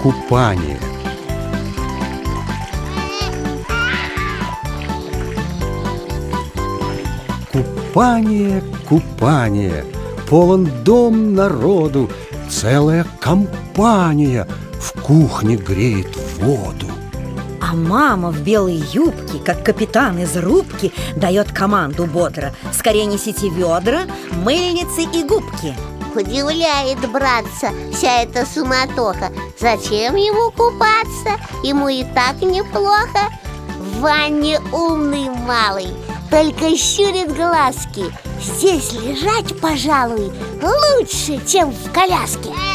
купание. Купание, купание, полон дом народу, целая компания в кухне греет воду. А мама в белой юбке, как капитан из рубки, дает команду бодро: скорее несите ведра, мыльницы и губки. Удивляет братца вся эта суматоха. Зачем ему купаться? Ему и так неплохо. В ванне умный малый, только щурит глазки. Здесь лежать, пожалуй, лучше, чем в коляске.